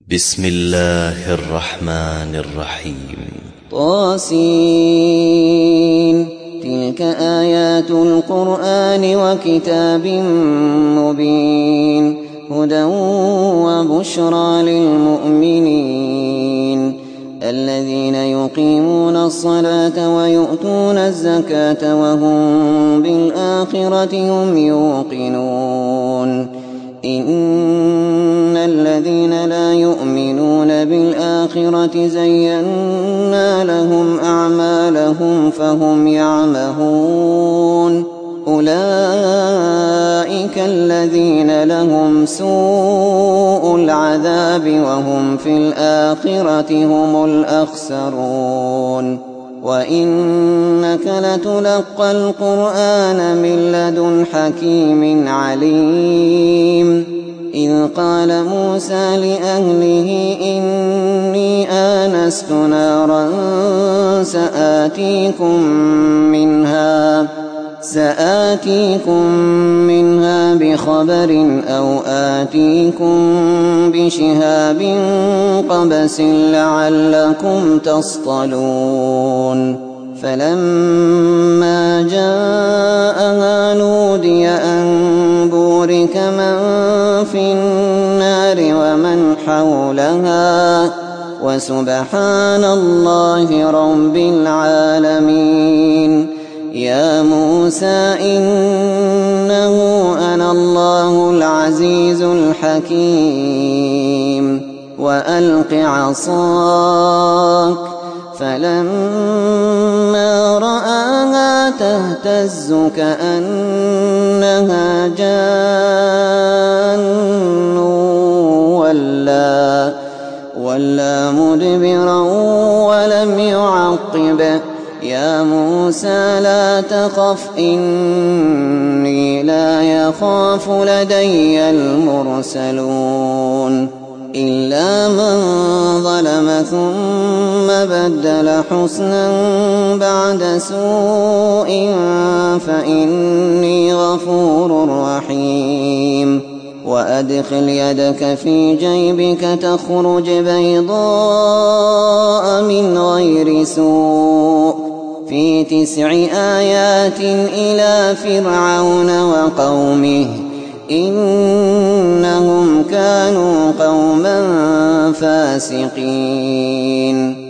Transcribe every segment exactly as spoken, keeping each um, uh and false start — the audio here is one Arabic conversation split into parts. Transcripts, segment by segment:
بسم الله الرحمن الرحيم. طاسين. تلك آيات القرآن وكتاب مبين هدى وبشرى للمؤمنين الذين يقيمون الصلاة ويؤتون الزكاة وهم بالآخرة هم يوقنون إن الذين لا يؤمنون بالآخرة زينا لهم أعمالهم فهم يعمهون أولئك الذين لهم سوء العذاب وهم في الآخرة هم الأخسرون وإنك لتلقى القرآن من لدن حكيم عليم إذ قال موسى لأهله إني آنست نارا سآتيكم منها سآتيكم منها بخبر أو آتيكم بشهاب قبس لعلكم تصطلون فلما جاءها نودي أن بورك من في النار ومن حولها وسبحان الله رب العالمين يا موسى إنه أنا الله العزيز الحكيم وألق عصاك فلما رآها تهتز كأنها جان ولا, ولا مدبرا ولم يعقب يا موسى لا تخف إني لا يخاف لدي المرسلون إلا من ظلم ثم بدل حسنا بعد سوء فإني غفور رحيم وأدخل يدك في جيبك تخرج بيضاء من غير سوء في تسع آيات إلى فرعون وقومه إنهم كانوا قوما فاسقين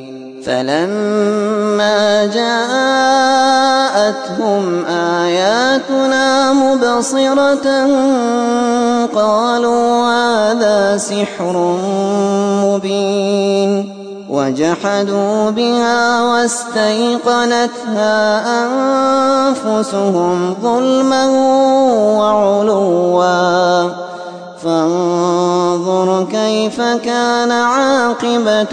فلما جاءتهم آياتنا مبصرة قالوا هذا سحر مبين وجحدوا بها واستيقنتها أنفسهم ظلما وعلوا فانظر كيف كان عاقبة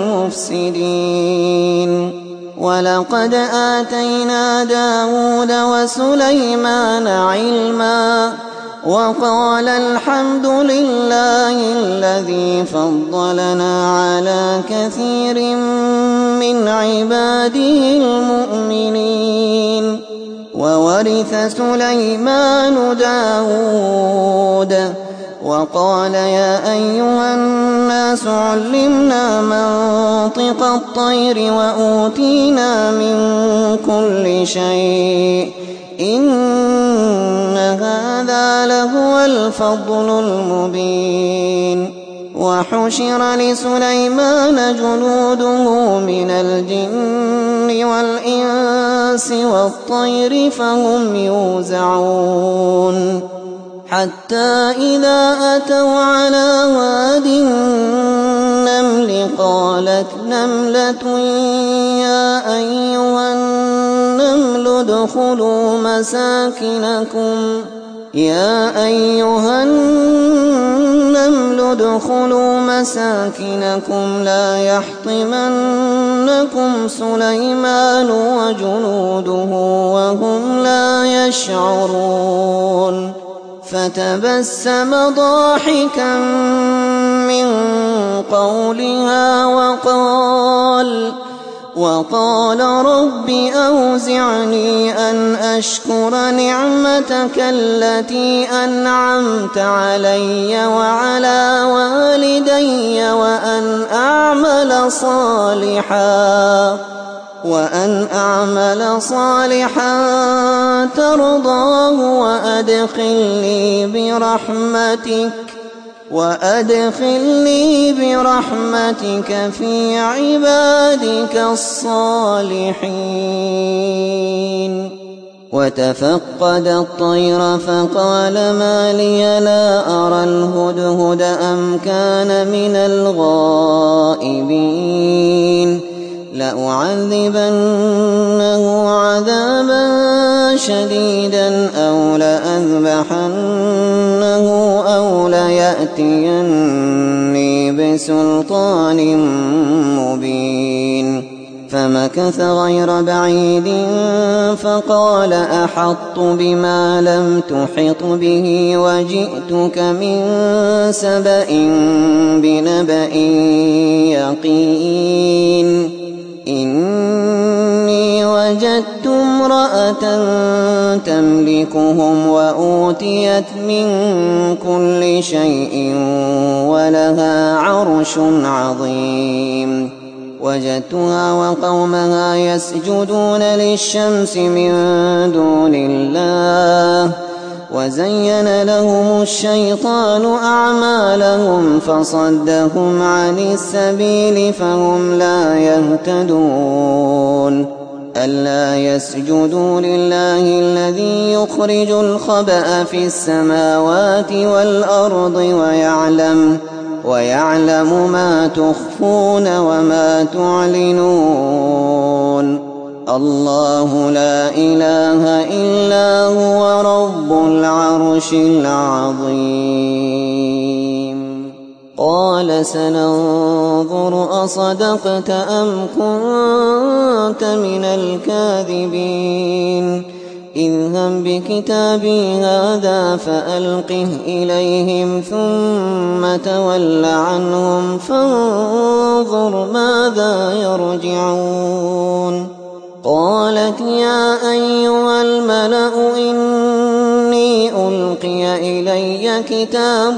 المفسدين ولقد آتينا داود وسليمان علما وقال الحمد لله الذي فضلنا على كثير من عباده المؤمنين وورث سليمان داود وقال يا أيها الناس علمنا منطق الطير وأوتينا من كل شيء إن هذا لهو الفضل المبين وحشر لسليمان جنوده من الجن والإنس والطير فهم يوزعون حتى إذا أتوا على واد النمل قالت نملة يا أيها النمل ادخلوا مساكنكم يا أيها النمل ادخلوا مساكنكم لا يحطمنكم سليمان وجنوده وهم لا يشعرون فتبسم ضاحكا من قولها وقال وقال رب أوزعني أن أشكر نعمتك التي أنعمت علي وعلى والدي وأن أعمل صالحا وأن أعمل صالحا ترضاه وأدخلني برحمتك وأدخلني برحمتك في عبادك الصالحين. وتفقد الطير فقال ما لي لا أرى الهدهد أم كان من الغائبين لأعذبنه عذابا شديدا أو لأذبحنه أو ليأتيني بسلطان مبين. فمكث غير بعيد فقال أحطت بما لم تحط به وجئتك من سبأ بنبأ يقين. إني وجدت امرأة تملكهم وأوتيت من كل شيء ولها عرش عظيم. وجدتها وقومها يسجدون للشمس من دون الله وزين لهم الشيطان أعمالهم فصدهم عن السبيل فهم لا يهتدون. ألا يسجدوا لله الذي يخرج الخبأ في السماوات والأرض ويعلم ويعلم ما تخفون وما تعلنون. الله لا إله إلا هو رب العرش العظيم. قال سننظر أصدقت أم كنت من الكاذبين. اذهب بكتابي هذا فألقه إليهم ثم تول عنهم فانظر ماذا يرجعون. قالت يا أيها الملأ إني ألقي إلي كتاب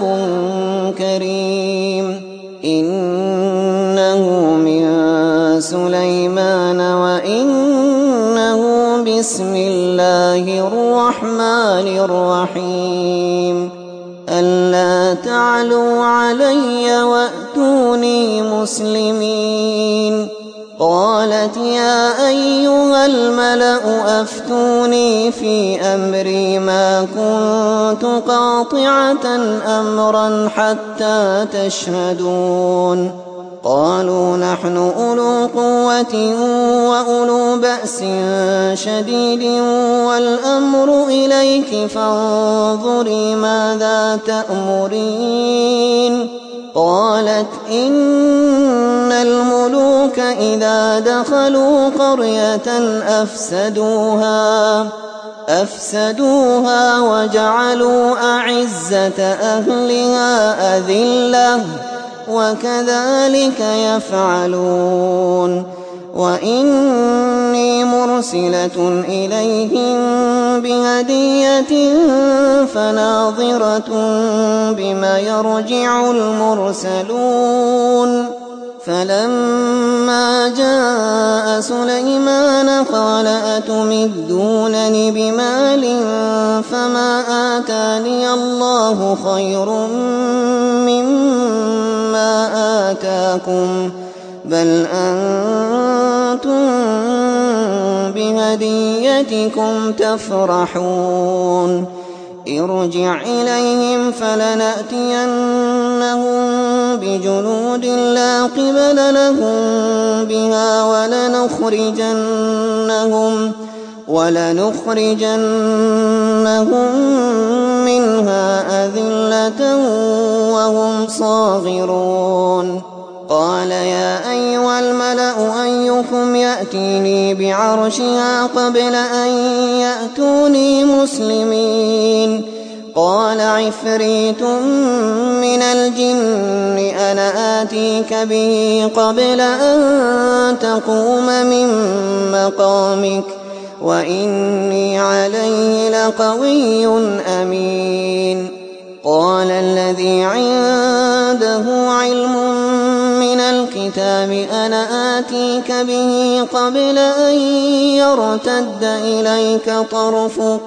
كريم إنه من سليمان وإنه بسم الله الرحمن الرحيم. ألا تعلوا علي وأتوني مسلمين. قالت يا أيها الملأ أفتوني في أمري ما كنت قاطعة أمرا حتى تشهدون. قالوا نحن أولو قوة وأولو بأس شديد والأمر إليك فانظري ماذا تأمرين. قالت إن الملوك إذا دخلوا قرية أفسدوها أفسدوها وجعلوا أعزة أهلها أذلة وكذلك يفعلون. وإني مرسلة إليهم بهدية فناظرة بما يرجع المرسلون. فلما جاء سليمان قال أتمدونني بمال فما آتاني الله خير مما آتاكم بل أنتم بهديتكم تفرحون. ارجع إليهم فلنأتينهم بجنود لا قبل لهم بها ولنخرجنهم ولنخرجنهم منها أذلة وهم صاغرون. قال يا أيها الملأ أيكم يأتيني بعرشها قبل أن يأتوني مسلمين. قال عفريت من الجن أنا آتيك به قبل أن تقوم من مقامك وإني عليه لقوي أمين. قال الذي عنده علم من الكتاب أنا آتيك به قبل أن يرتد إليك طرفك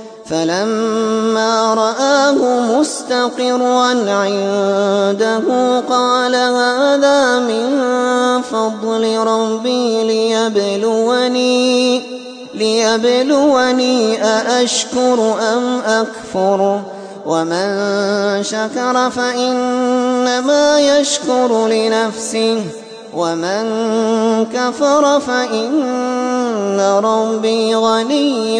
فلما رآه مستقرا عنده قال هذا من فضل ربي ليبلوني, ليبلوني أأشكر أم أكفر ومن شكر فإنما يشكر لنفسه ومن كفر فإن ربي غني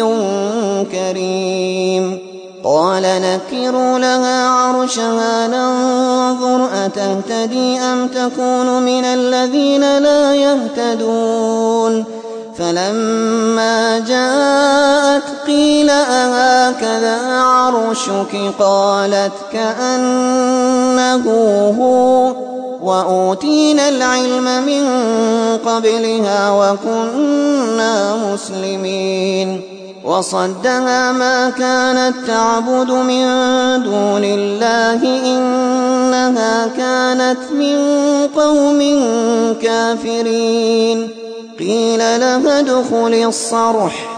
كريم. قال نكروا لها عرشها ننظر أتهتدي أم تكون من الذين لا يهتدون. فلما جاءت قيل أهكذا عرشك قالت كأنه هو وأوتينا العلم من قبلها وكنا مسلمين. وصدها ما كانت تعبد من دون الله إنها كانت من قوم كافرين. قيل لها ادخل الصرح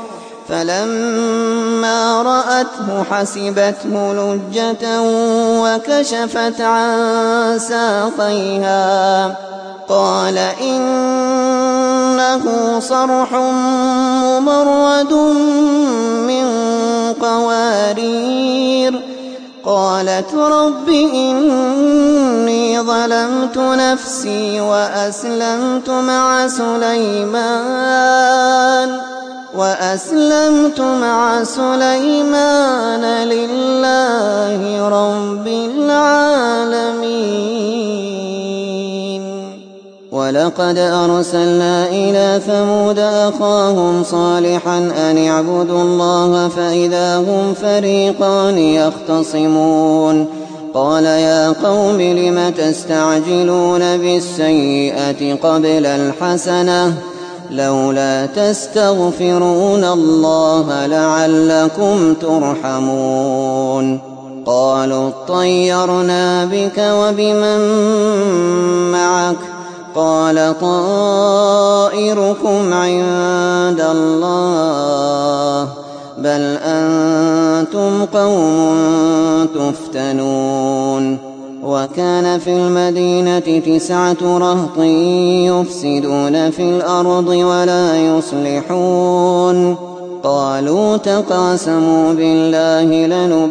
فلما رأته حسبته لجة وكشفت عن ساقيها قال إنه صرح ممرد من قوارير. قالت رب إني ظلمت نفسي وأسلمت مع سليمان وأسلمت مع سليمان لله رب العالمين. ولقد أرسلنا إلى ثمود أخاهم صالحا أن اعبدوا الله فإذا هم فريقان يختصمون. قال يا قوم لم تستعجلون بالسيئة قبل الحسنة لولا تستغفرون الله لعلكم ترحمون. قالوا اطيرنا بك وبمن معك قال طائركم عند الله بل أنتم قوم تفتنون. وكان في المدينة تسعة رهط يفسدون في الأرض ولا يصلحون. قالوا تقاسموا بالله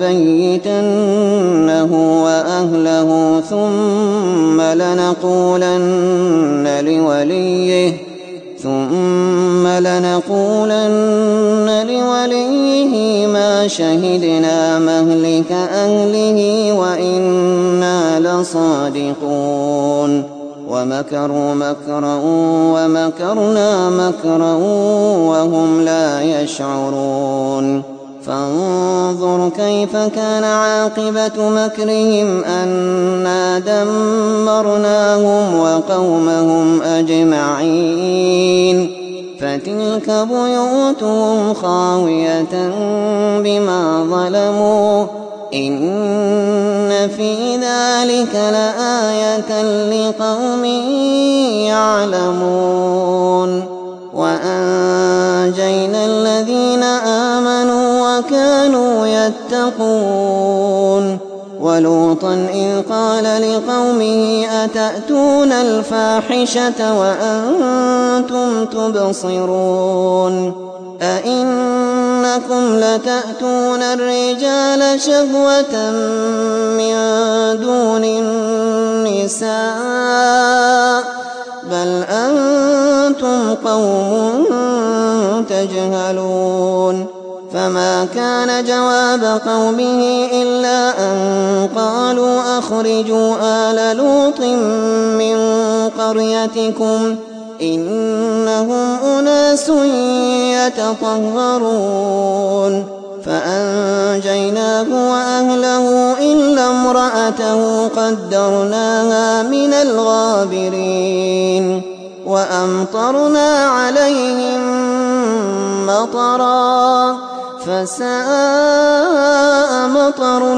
لنبيتنه وأهله ثم لنقولن لوليه ثم لنقولن لوليه ما شهدنا مهلك أهله وإنا لصادقون. ومكروا مكرا ومكرنا مكرا وهم لا يشعرون. فانظر كيف كان عاقبة مكرهم أنا دمرناهم وقومهم أجمعين. فتلك بيوتهم خاوية بما ظلموا إن في ذلك لآية لقوم يعلمون. وأنجينا الذين آمنوا وكانوا يتقون. ولوطا إذ قال لقومه أتأتون الفاحشة وأنتم تبصرون أئنكم لتأتون الرجال شهوة من دون النساء بل أنتم قوم تجهلون. فما كان جواب قومه إلا أن قالوا أخرجوا آل لوط من قريتكم إنهم أناس يتطهرون. فأنجيناه وأهله إلا امرأته قدرناها من الغابرين وأمطرنا عليهم مطرا فساء مطر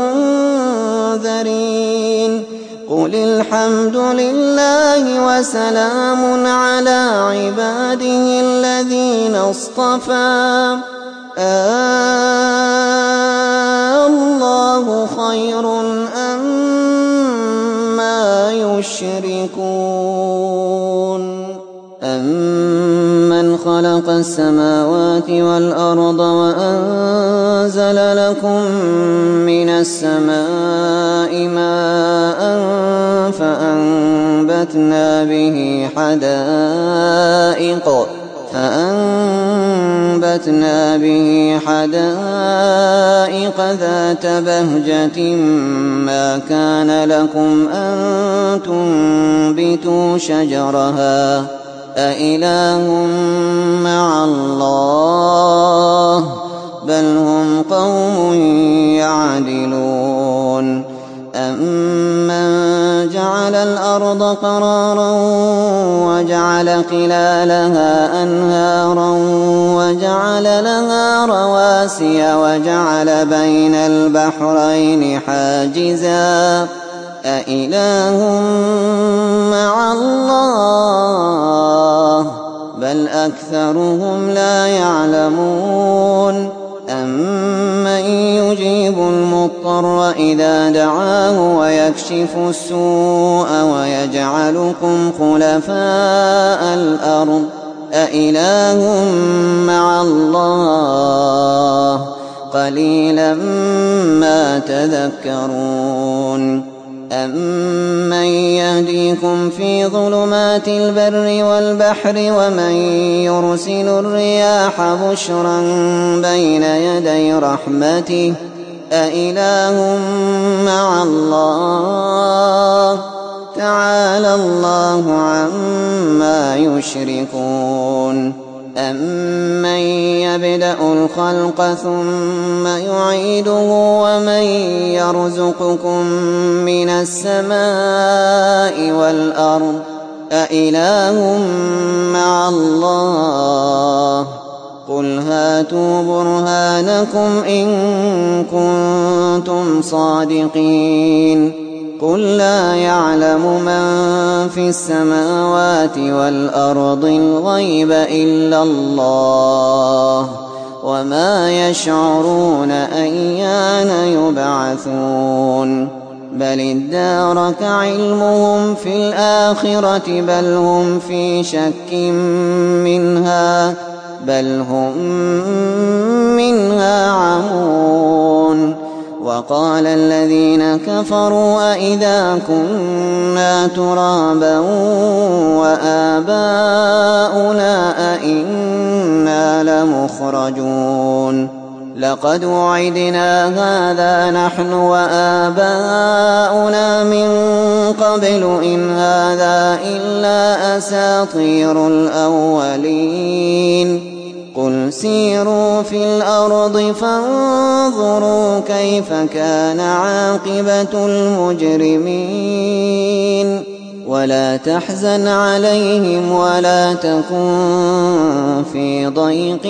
المنذرين قل الحمد لله وسلام على عباده الذين اصطفى الله خير أما يشركون أمن خلق السماوات والأرض وأنزل لكم من السماء ماء فأنبتنا به حدائق فأنبتنا به حدائق ذات بهجة ما كان لكم أن تنبتوا شجرها أإله مع الله بل هم قوم يعدلون أمن جعل الأرض قرارا وجعل خلالها أنهارا وجعل لها رواسي وجعل بين البحرين حاجزا أإله مع الله بل أكثرهم لا يعلمون أمن يجيب المضطر إذا دعاه ويكشف السوء ويجعلكم خلفاء الأرض أإله مع الله قليلا ما تذكرون أمن يهديكم في ظلمات البر والبحر ومن يرسل الرياح بشرا بين يدي رحمته أإله مع الله تعالى الله عما يشركون أمن يبدأ الخلق ثم يعيده ومن يرزقكم من السماء والأرض أإله مع الله قل هاتوا برهانكم إن كنتم صادقين قل لا يعلم من في السماوات والأرض الغيب إلا الله وما يشعرون أيان يبعثون بل ادارك علمهم في الآخرة بل هم في شك منها بل هم منها عمون وقال الذين كفروا أئذا كنا ترابا وآباؤنا أئنا لمخرجون لقد وعدنا هذا نحن وآباؤنا من قبل إن هذا إلا أساطير الأولين قل سيروا في الأرض فانظروا كيف كان عاقبة المجرمين ولا تحزن عليهم ولا تكن في ضيق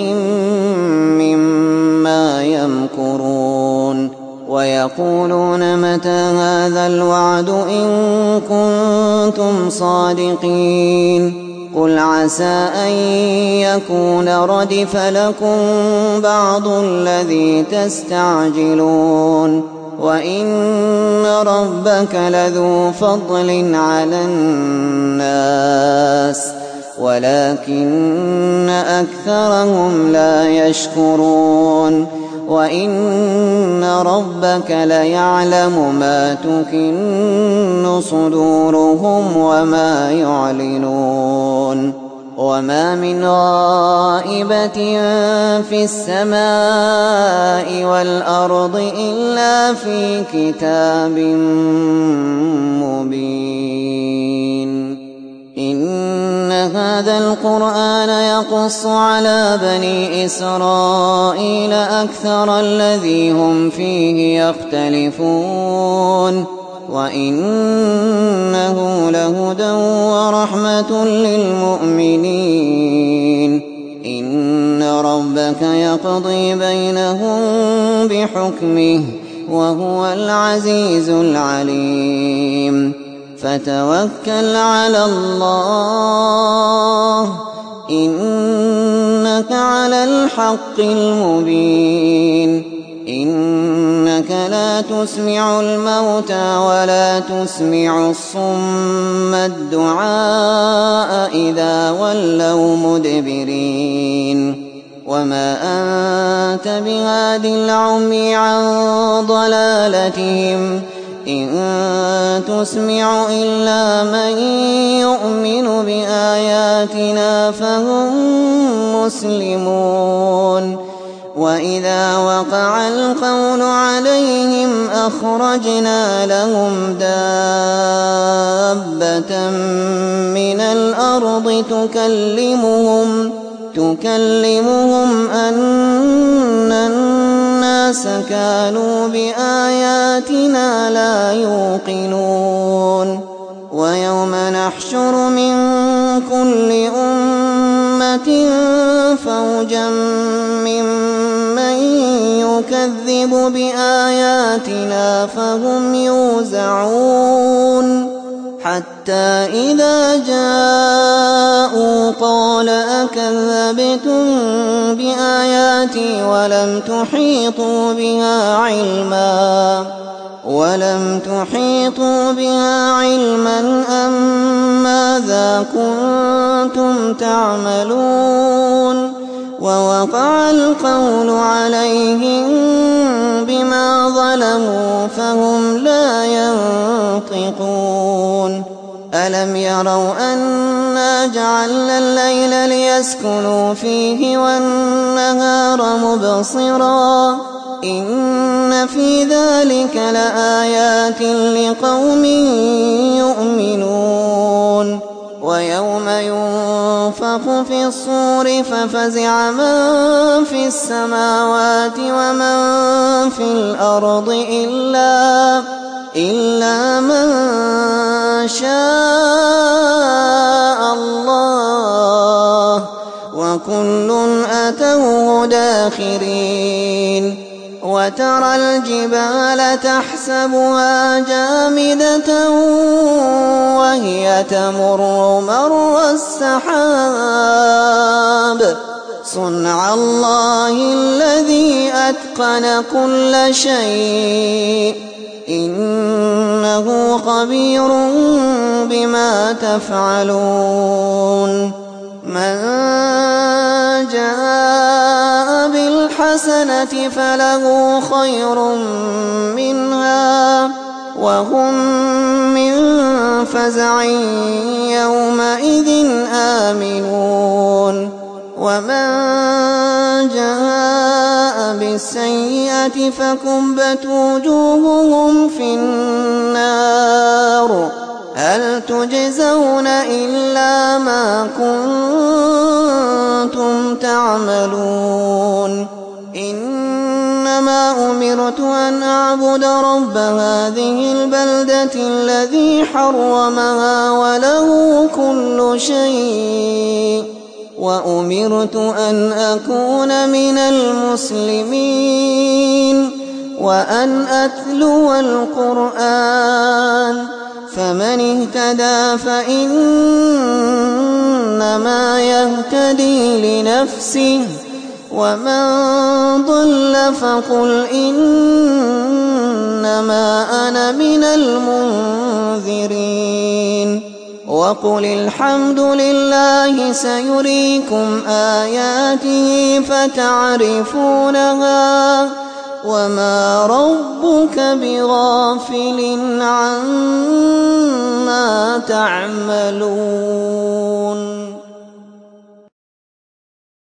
مما يمكرون ويقولون متى هذا الوعد إن كنتم صادقين قل عسى أن يكون ردف لكم بعض الذي تستعجلون وإن ربك لذو فضل على الناس ولكن أكثرهم لا يشكرون وإن ربك ليعلم ما تكن صدورهم وما يعلنون وما من غائبة في السماء والأرض إلا في كتاب مبين إن هذا هذا القرآن يقص على بني إسرائيل أكثر الذي هم فيه يختلفون وإنه لهدى ورحمة للمؤمنين إن ربك يقضي بينهم بحكمه وهو العزيز العليم فتوكل على الله إنك على الحق المبين إنك لا تسمع الموتى ولا تسمع الصم الدعاء إذا ولوا مدبرين وما أنت بهاد العمي عن ضلالتهم إن تسمع إلا من يؤمن بآياتنا فهم مسلمون وإذا وقع القول عليهم أخرجنا لهم دابة من الأرض تكلمهم تكلمهم أن الناس كانوا بآياتنا لا يوقنون ويوم نحشر من كل أمة فوجا ممن يكذب بآياتنا فهم يوزعون حتى إذا جاءوا قال أكذبتم بآياتي ولم تحيطوا بها علما ولم تحيطوا بها علما أم ماذا كنتم تعملون ووقع القول عليهم بما ظلموا فهم لا ينطقون ألم يروا أنا جعلنا الليل ليسكنوا فيه والنهار مبصرا إن في ذلك لآيات لقوم يؤمنون ويوم ينفخ في الصور ففزع من في السماوات ومن في الأرض إلا إلا من شاء الله وكل أتوه داخرين وترى الجبال تحسبها جامدة وهي تمر مر السحاب صنع الله الذي أتقن كل شيء إنه خبير بما تفعلون من جاء بالحسنة فله خير منها وهم من فزع يومئذ آمنون ومن جاء بالسيئة فكبت وجوههم في النار هل تجزون إلا ما كنتم تعملون إنما أمرت أن أعبد رب هذه البلدة الذي حرمها وله كل شيء وأمرت أن أكون من المسلمين وأن أتلو القرآن فمن اهتدى فإنما يهتدي لنفسه ومن ضل فقل إنما أنا من المنذرين وقل الحمد لله سيريكم آياته فتعرفونها وما ربك بغافل عما تعملون.